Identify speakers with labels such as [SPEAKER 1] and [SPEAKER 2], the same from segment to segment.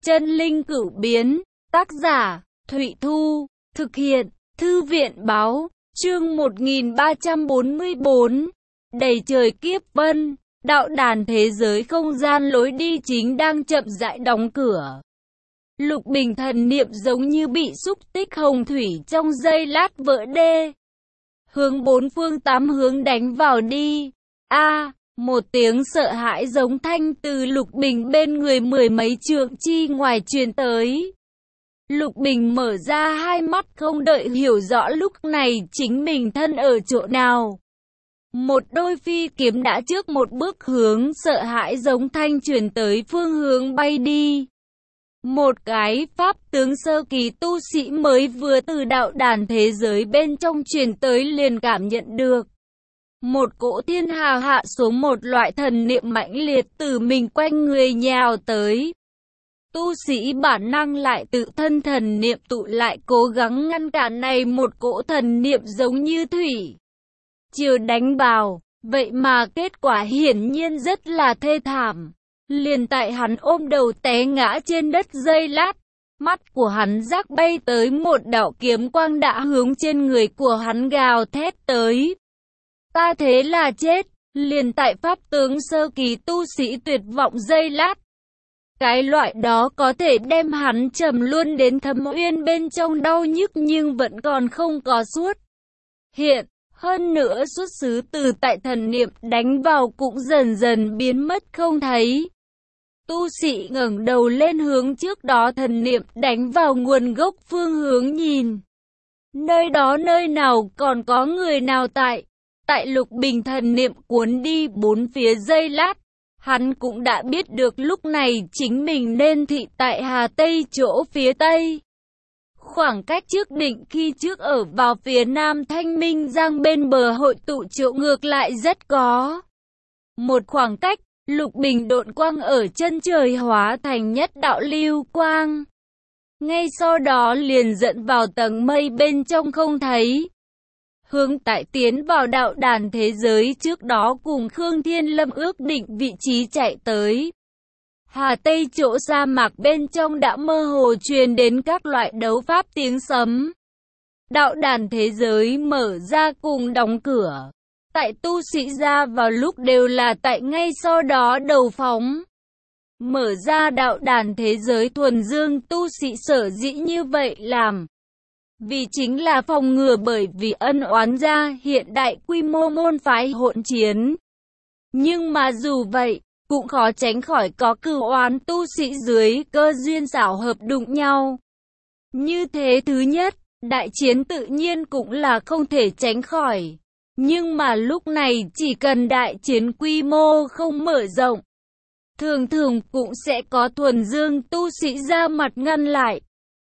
[SPEAKER 1] Chân linh cửu biến, tác giả, Thụy Thu, thực hiện, Thư viện báo, chương 1344, đầy trời kiếp vân, đạo đàn thế giới không gian lối đi chính đang chậm rãi đóng cửa. Lục bình thần niệm giống như bị xúc tích hồng thủy trong giây lát vỡ đê. Hướng bốn phương tám hướng đánh vào đi. Một tiếng sợ hãi giống thanh từ Lục Bình bên người mười mấy trượng chi ngoài truyền tới. Lục Bình mở ra hai mắt không đợi hiểu rõ lúc này chính mình thân ở chỗ nào. Một đôi phi kiếm đã trước một bước hướng sợ hãi giống thanh truyền tới phương hướng bay đi. Một cái pháp tướng sơ kỳ tu sĩ mới vừa từ đạo đàn thế giới bên trong truyền tới liền cảm nhận được. Một cỗ thiên hà hạ xuống, một loại thần niệm mãnh liệt từ mình quanh người nhào tới. Tu sĩ bản năng lại tự thân thần niệm tụ lại cố gắng ngăn cản này một cỗ thần niệm giống như thủy triều đánh vào, vậy mà kết quả hiển nhiên rất là thê thảm. Liền tại hắn ôm đầu té ngã trên đất giây lát, mắt của hắn rắc bay tới một đạo kiếm quang đã hướng trên người của hắn gào thét tới. Ta thế là chết. Liền tại pháp tướng sơ kỳ tu sĩ tuyệt vọng giây lát. Cái loại đó có thể đem hắn trầm luôn đến thâm uyên bên trong đau nhức nhưng vẫn còn không có suốt hiện. Hơn nữa xuất xứ từ tại thần niệm đánh vào cũng dần dần biến mất không thấy. Tu sĩ ngẩng đầu lên hướng trước đó thần niệm đánh vào nguồn gốc phương hướng nhìn. Nơi đó nơi nào còn có người nào tại. Tại Lục Bình thần niệm cuốn đi bốn phía giây lát, hắn cũng đã biết được lúc này chính mình nên thị tại Hà Tây chỗ phía Tây. Khoảng cách trước định khi trước ở vào phía Nam Thanh Minh Giang bên bờ hội tụ chỗ ngược lại rất có. Một khoảng cách, Lục Bình độn quang ở chân trời hóa thành nhất đạo lưu quang. Ngay sau đó liền dẫn vào tầng mây bên trong không thấy. Hướng tại tiến vào đạo đàn thế giới trước đó cùng Khương Thiên Lâm ước định vị trí chạy tới. Hà Tây chỗ sa mạc bên trong đã mơ hồ truyền đến các loại đấu pháp tiếng sấm. Đạo đàn thế giới mở ra cùng đóng cửa. Tại tu sĩ ra vào lúc đều là tại ngay sau đó đầu phóng. Mở ra đạo đàn thế giới thuần dương tu sĩ sở dĩ như vậy làm. Vì chính là phòng ngừa bởi vì ân oán gia hiện đại quy mô môn phái hỗn chiến. Nhưng mà dù vậy, cũng khó tránh khỏi có cửu oán tu sĩ dưới cơ duyên xảo hợp đụng nhau. Như thế thứ nhất, đại chiến tự nhiên cũng là không thể tránh khỏi. Nhưng mà lúc này chỉ cần đại chiến quy mô không mở rộng, thường thường cũng sẽ có thuần dương tu sĩ ra mặt ngăn lại.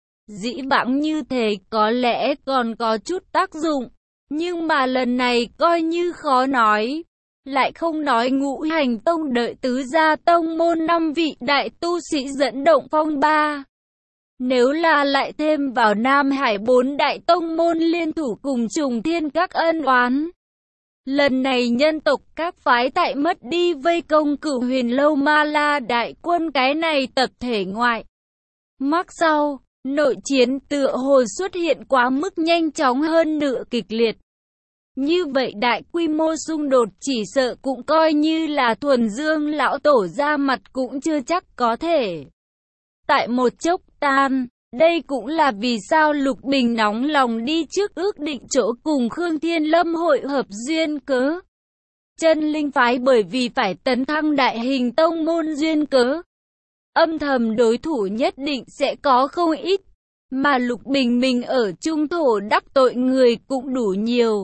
[SPEAKER 1] Dĩ vãng như thế có lẽ còn có chút tác dụng, nhưng mà lần này coi như khó nói. Lại không nói Ngũ Hành Tông đợi tứ gia tông môn 5 vị đại tu sĩ dẫn động phong ba. Nếu là lại thêm vào Nam Hải 4 đại tông môn liên thủ cùng Trùng Thiên các ân oán. Lần này nhân tộc các phái tại mất đi vây công Cửu Huyền Lâu Ma La đại quân cái này tập thể ngoại. Mắc sau, nội chiến tựa hồ xuất hiện quá mức nhanh chóng hơn nữa kịch liệt. Như vậy đại quy mô xung đột chỉ sợ cũng coi như là thuần dương lão tổ ra mặt cũng chưa chắc có thể. Tại một chốc tan, đây cũng là vì sao Lục Bình nóng lòng đi trước ước định chỗ cùng Khương Thiên Lâm hội hợp duyên cớ. Chân linh phái bởi vì phải tấn thăng đại hình tông môn duyên cớ. Âm thầm đối thủ nhất định sẽ có không ít, mà Lục Bình mình ở trung thổ đắc tội người cũng đủ nhiều.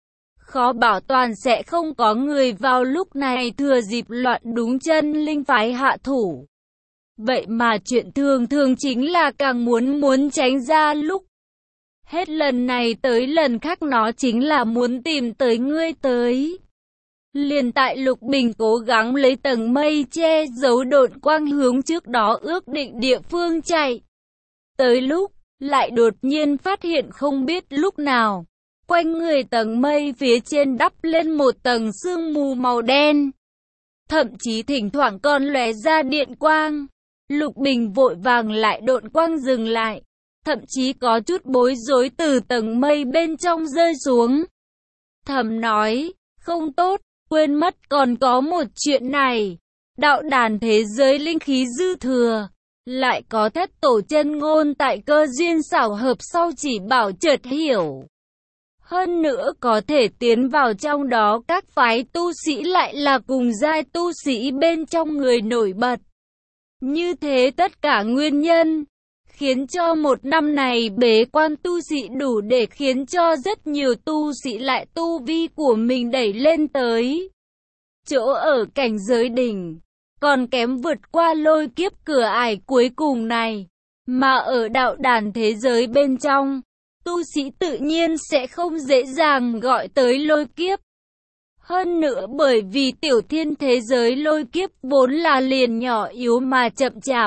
[SPEAKER 1] Khó bảo toàn sẽ không có người vào lúc này thừa dịp loạn đúng chân linh phái hạ thủ. Vậy mà chuyện thường thường chính là càng muốn tránh ra lúc. Hết lần này tới lần khác nó chính là muốn tìm tới ngươi tới. Liền tại Lục Bình cố gắng lấy tầng mây che giấu độn quang hướng trước đó ước định địa phương chạy. Tới lúc, lại đột nhiên phát hiện không biết lúc nào. Quanh người tầng mây phía trên đắp lên một tầng sương mù màu đen. Thậm chí thỉnh thoảng còn lóe ra điện quang. Lục Bình vội vàng lại độn quang dừng lại, thậm chí có chút bối rối từ tầng mây bên trong rơi xuống. Thầm nói, không tốt, quên mất còn có một chuyện này. Đạo đàn thế giới linh khí dư thừa, lại có thất tổ chân ngôn tại cơ duyên xảo hợp sau chỉ bảo chợt hiểu. Hơn nữa có thể tiến vào trong đó các phái tu sĩ lại là cùng giai tu sĩ bên trong người nổi bật. Như thế tất cả nguyên nhân khiến cho một năm này bế quan tu sĩ đủ để khiến cho rất nhiều tu sĩ lại tu vi của mình đẩy lên tới chỗ ở cảnh giới đỉnh, còn kém vượt qua lôi kiếp cửa ải cuối cùng này. Mà ở đạo đàn thế giới bên trong, tu sĩ tự nhiên sẽ không dễ dàng gọi tới lôi kiếp. Hơn nữa bởi vì tiểu thiên thế giới lôi kiếp vốn là liền nhỏ yếu mà chậm chạp.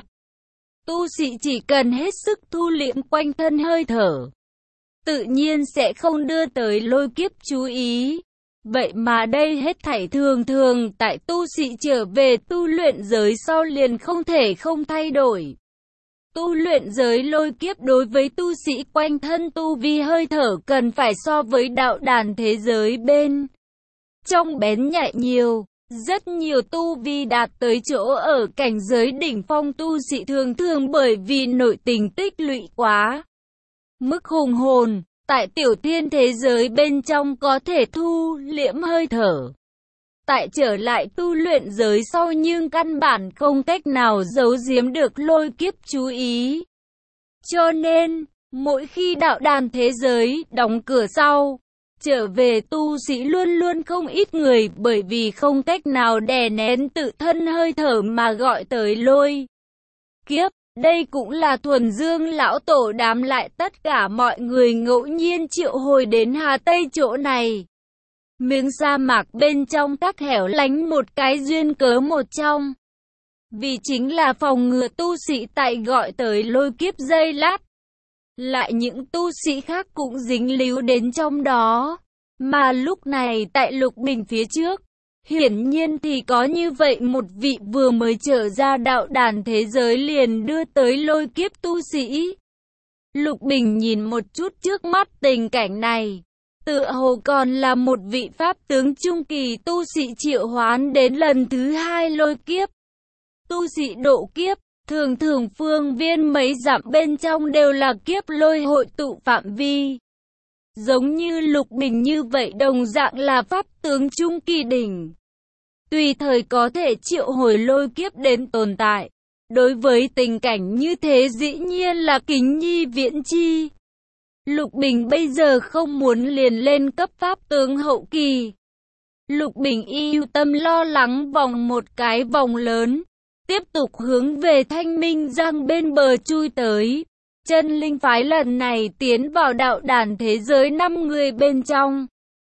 [SPEAKER 1] Tu sĩ chỉ cần hết sức thu liễm quanh thân hơi thở, tự nhiên sẽ không đưa tới lôi kiếp chú ý. Vậy mà đây hết thảy thường tại tu sĩ trở về tu luyện giới sau liền không thể không thay đổi. Tu luyện giới lôi kiếp đối với tu sĩ quanh thân tu vi hơi thở cần phải so với đạo đàn thế giới bên trong bén nhạy nhiều. Rất nhiều tu vi đạt tới chỗ ở cảnh giới đỉnh phong tu sĩ thường bởi vì nội tình tích lũy quá mức hùng hồn, tại tiểu thiên thế giới bên trong có thể thu liễm hơi thở. Tại trở lại tu luyện giới sau nhưng căn bản không cách nào giấu giếm được lôi kiếp chú ý. Cho nên, mỗi khi đạo đàn thế giới đóng cửa sau, trở về tu sĩ luôn luôn không ít người bởi vì không cách nào đè nén tự thân hơi thở mà gọi tới lôi kiếp. Đây cũng là thuần dương lão tổ đám lại tất cả mọi người ngẫu nhiên triệu hồi đến Hà Tây chỗ này. Miếng sa mạc bên trong các hẻo lánh một cái duyên cớ một trong. Vì chính là phòng ngừa tu sĩ tại gọi tới lôi kiếp dây lát. Lại những tu sĩ khác cũng dính líu đến trong đó. Mà lúc này tại Lục Bình phía trước, hiển nhiên thì có như vậy một vị vừa mới trở ra đạo đàn thế giới liền đưa tới lôi kiếp tu sĩ. Lục Bình nhìn một chút trước mắt tình cảnh này, tựa hồ còn là một vị pháp tướng trung kỳ tu sĩ triệu hoán đến lần thứ hai lôi kiếp. Tu sĩ độ kiếp, thường phương viên mấy dặm bên trong đều là kiếp lôi hội tụ phạm vi. Giống như Lục Bình như vậy đồng dạng là pháp tướng trung kỳ đỉnh. Tùy thời có thể triệu hồi lôi kiếp đến tồn tại. Đối với tình cảnh như thế dĩ nhiên là kính nhi viễn chi. Lục Bình bây giờ không muốn liền lên cấp pháp tướng hậu kỳ. Lục Bình yêu tâm lo lắng vòng một cái vòng lớn, tiếp tục hướng về Thanh Minh Giang bên bờ chui tới. Chân linh phái lần này tiến vào đạo đàn thế giới 5 người bên trong.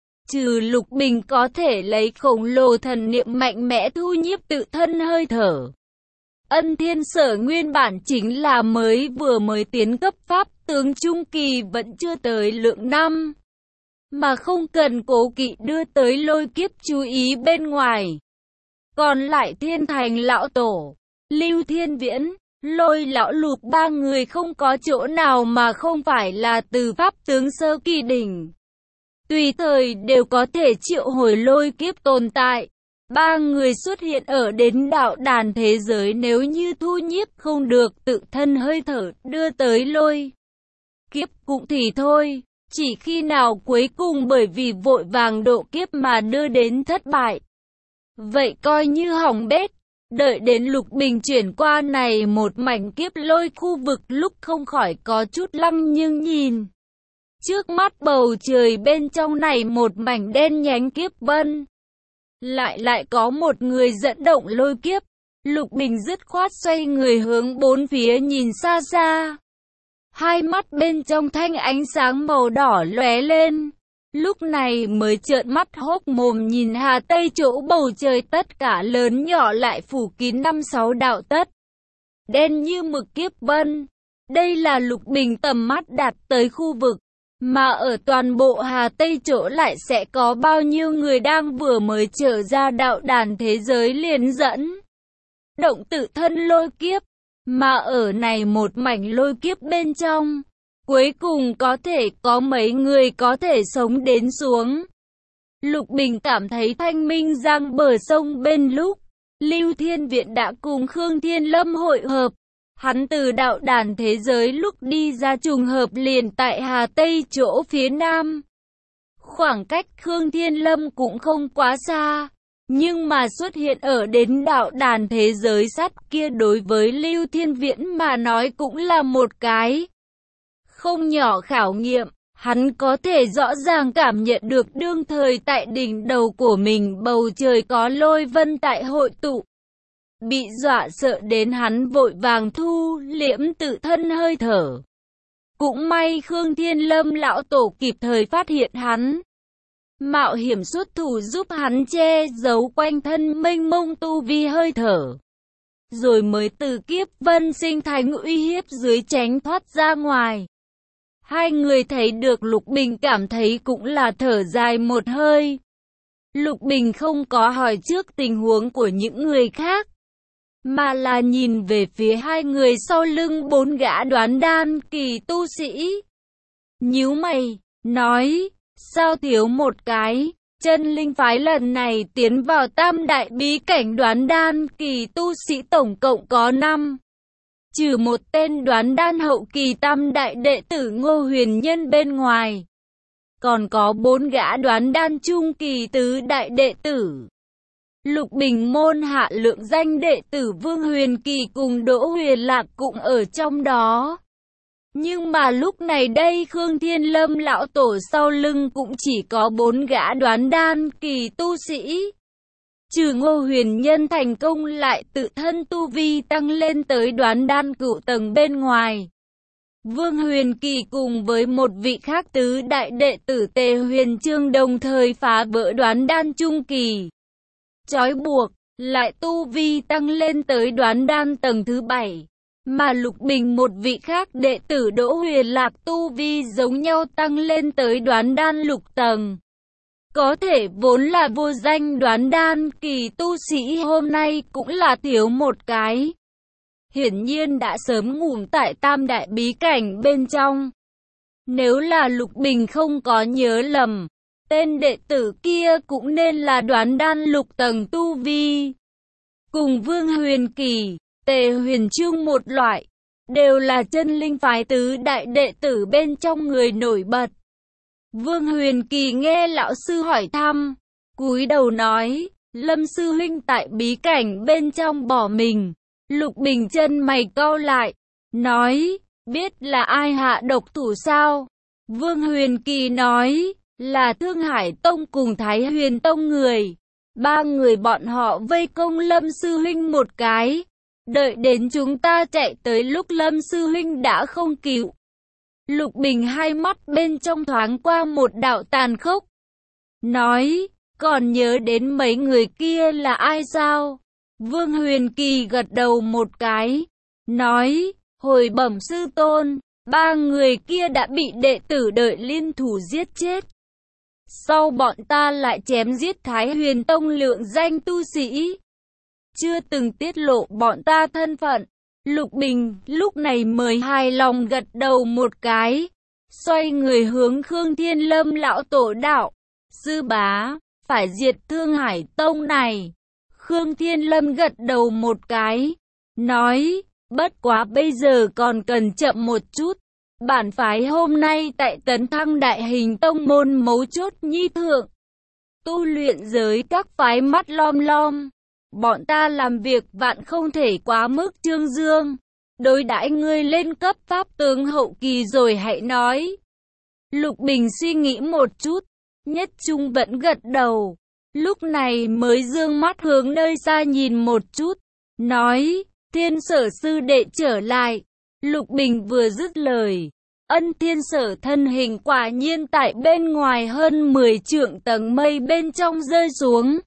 [SPEAKER 1] Trừ Lục Bình có thể lấy khổng lồ thần niệm mạnh mẽ thu nhiếp tự thân hơi thở. Ân Thiên Sở nguyên bản chính là vừa mới tiến cấp pháp tướng trung kỳ vẫn chưa tới lượng năm. Mà không cần cố kỵ đưa tới lôi kiếp chú ý bên ngoài. Còn lại Thiên Thành Lão Tổ, Lưu Thiên Viễn, Lôi Lão Lục ba người không có chỗ nào mà không phải là từ pháp tướng sơ kỳ đỉnh. Tùy thời đều có thể triệu hồi lôi kiếp tồn tại. Ba người xuất hiện ở đến đạo đàn thế giới nếu như thu nhiếp không được tự thân hơi thở đưa tới lôi kiếp cũng thì thôi. Chỉ khi nào cuối cùng bởi vì vội vàng độ kiếp mà đưa đến thất bại, vậy coi như hỏng bét. Đợi đến Lục Bình chuyển qua này một mảnh kiếp lôi khu vực lúc không khỏi có chút lăng nhưng nhìn trước mắt bầu trời bên trong này một mảnh đen nhánh kiếp vân. Lại có một người dẫn động lôi kiếp. Lục Bình dứt khoát xoay người hướng bốn phía nhìn xa xa. Hai mắt bên trong thanh ánh sáng màu đỏ lóe lên. Lúc này mới trợn mắt hốc mồm nhìn Hà Tây chỗ bầu trời tất cả lớn nhỏ lại phủ kín 5-6 đạo tất. Đen như mực kiếp vân. Đây là Lục Bình tầm mắt đạt tới khu vực. Mà ở toàn bộ Hà Tây chỗ lại sẽ có bao nhiêu người đang vừa mới trở ra đạo đàn thế giới liền dẫn động tự thân lôi kiếp. Mà ở này một mảnh lôi kiếp bên trong, cuối cùng có thể có mấy người có thể sống đến xuống. Lục Bình cảm thấy Thanh Minh Giang bờ sông bên lúc Lưu Thiên Viện đã cùng Khương Thiên Lâm hội hợp. Hắn từ đạo đàn thế giới lúc đi ra trùng hợp liền tại Hà Tây chỗ phía nam. Khoảng cách Khương Thiên Lâm cũng không quá xa, nhưng mà xuất hiện ở đến đạo đàn thế giới sắt kia đối với Lưu Thiên Viễn mà nói cũng là một cái không nhỏ khảo nghiệm. Hắn có thể rõ ràng cảm nhận được đương thời tại đỉnh đầu của mình bầu trời có lôi vân tại hội tụ. Bị dọa sợ đến hắn vội vàng thu liễm tự thân hơi thở. Cũng may Khương Thiên Lâm lão tổ kịp thời phát hiện hắn. Mạo hiểm xuất thủ giúp hắn che giấu quanh thân mênh mông tu vi hơi thở. Rồi mới từ kiếp vân sinh thành uy hiếp dưới tránh thoát ra ngoài. Hai người thấy được Lục Bình cảm thấy cũng là thở dài một hơi. Lục Bình không có hỏi trước tình huống của những người khác, mà là nhìn về phía hai người sau lưng bốn gã đoán đan kỳ tu sĩ. Nhíu mày, nói, sao thiếu một cái? Chân linh phái lần này tiến vào tam đại bí cảnh đoán đan kỳ tu sĩ tổng cộng có 5. Trừ một tên đoán đan hậu kỳ tam đại đệ tử Ngô Huyền Nhân bên ngoài, còn có 4 gã đoán đan trung kỳ tứ đại đệ tử. Lục Bình môn hạ lượng danh đệ tử Vương Huyền Kỳ cùng Đỗ Huyền Lạc cũng ở trong đó. Nhưng mà lúc này đây Khương Thiên Lâm lão tổ sau lưng cũng chỉ có 4 gã đoán đan kỳ tu sĩ. Trừ Ngô Huyền Nhân thành công lại tự thân tu vi tăng lên tới đoán đan cửu tầng bên ngoài. Vương Huyền Kỳ cùng với một vị khác tứ đại đệ tử Tề Huyền Chương đồng thời phá vỡ đoán đan trung kỳ. Chói buộc, lại tu vi tăng lên tới đoán đan tầng thứ 7. Mà Lục Bình một vị khác đệ tử Đỗ Huyền Lạc tu vi giống nhau tăng lên tới đoán đan lục tầng. Có thể vốn là vô danh đoán đan kỳ tu sĩ hôm nay cũng là thiếu một cái. Hiển nhiên đã sớm ngủ tại tam đại bí cảnh bên trong. Nếu là Lục Bình không có nhớ lầm, tên đệ tử kia cũng nên là đoán đan lục tầng tu vi. Cùng Vương Huyền Kỳ, Tề Huyền Chương một loại, đều là chân linh phái tứ đại đệ tử bên trong người nổi bật. Vương Huyền Kỳ nghe lão sư hỏi thăm, cúi đầu nói, Lâm sư huynh tại bí cảnh bên trong bỏ mình. Lục Bình chân mày cau lại, nói, biết là ai hạ độc thủ sao? Vương Huyền Kỳ nói, là Thương Hải Tông cùng Thái Huyền Tông người. 3 người bọn họ vây công Lâm sư huynh một cái. Đợi đến chúng ta chạy tới lúc Lâm sư huynh đã không cứu. Lục Bình hai mắt bên trong thoáng qua một đạo tàn khốc. Nói, còn nhớ đến mấy người kia là ai sao? Vương Huyền Kỳ gật đầu một cái. Nói, hồi bẩm sư tôn, 3 người kia đã bị đệ tử Đợi liên thủ giết chết. Sau bọn ta lại chém giết Thái Huyền Tông lượng danh tu sĩ. Chưa từng tiết lộ bọn ta thân phận. Lục Bình lúc này mới hài lòng gật đầu một cái. Xoay người hướng Khương Thiên Lâm lão tổ đạo. Sư bá, phải diệt Thương Hải Tông này. Khương Thiên Lâm gật đầu một cái. Nói, bất quá bây giờ còn cần chậm một chút. Bản phái hôm nay tại Tấn Thăng Đại Hình Tông môn mấu chốt nhi thượng. Tu luyện giới các phái mắt lom lom. Bọn ta làm việc vạn không thể quá mức trương dương. Đối đãi ngươi lên cấp pháp tướng hậu kỳ rồi hãy nói. Lục Bình suy nghĩ một chút. Nhất Trung vẫn gật đầu. Lúc này mới dương mắt hướng nơi xa nhìn một chút. Nói, Thiên Sở sư đệ trở lại. Lục Bình vừa dứt lời. Ân Thiên Sở thân hình quả nhiên tại bên ngoài hơn 10 trượng tầng mây bên trong rơi xuống.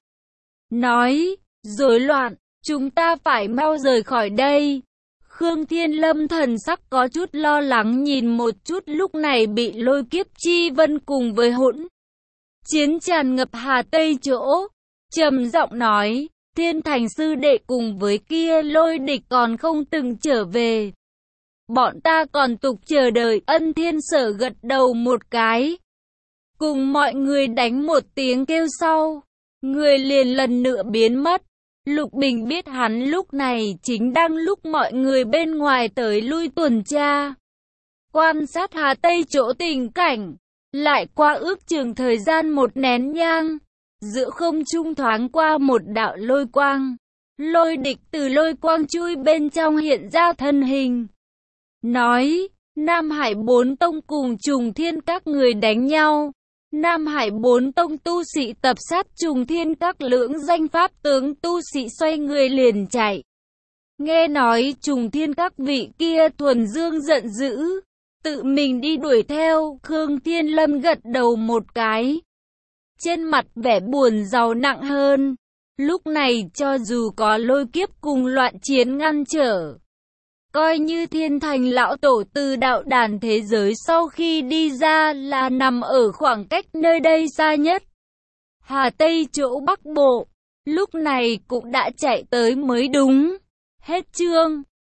[SPEAKER 1] Nói, rối loạn, chúng ta phải mau rời khỏi đây. Khương Thiên Lâm thần sắc có chút lo lắng nhìn một chút lúc này bị lôi kiếp chi vân cùng với hỗn chiến tràn ngập Hà Tây chỗ. Trầm giọng nói, Thiên Thành sư đệ cùng với kia Lôi Địch còn không từng trở về. Bọn ta còn tục chờ đợi. Ân Thiên Sở gật đầu một cái. Cùng mọi người đánh một tiếng kêu sau. Người liền lần nữa biến mất. Lục Bình biết hắn lúc này chính đang lúc mọi người bên ngoài tới lui tuần tra. Quan sát Hà Tây chỗ tình cảnh. Lại qua ước chừng thời gian một nén nhang. Giữa không trung thoáng qua một đạo lôi quang. Lôi Địch từ lôi quang chui bên trong hiện ra thân hình. Nói, Nam Hải Bốn Tông cùng Trùng Thiên các người đánh nhau. Nam Hải Bốn Tông tu sĩ tập sát Trùng Thiên các lưỡng danh pháp tướng tu sĩ xoay người liền chạy. Nghe nói Trùng Thiên các vị kia thuần dương giận dữ. Tự mình đi đuổi theo, Khương Thiên Lâm gật đầu một cái. Trên mặt vẻ buồn giàu nặng hơn. Lúc này cho dù có lôi kiếp cùng loạn chiến ngăn trở. Coi như Thiên Thành lão tổ từ đạo đàn thế giới sau khi đi ra là nằm ở khoảng cách nơi đây xa nhất. Hà Tây chỗ Bắc Bộ, lúc này cũng đã chạy tới mới đúng. Hết chương.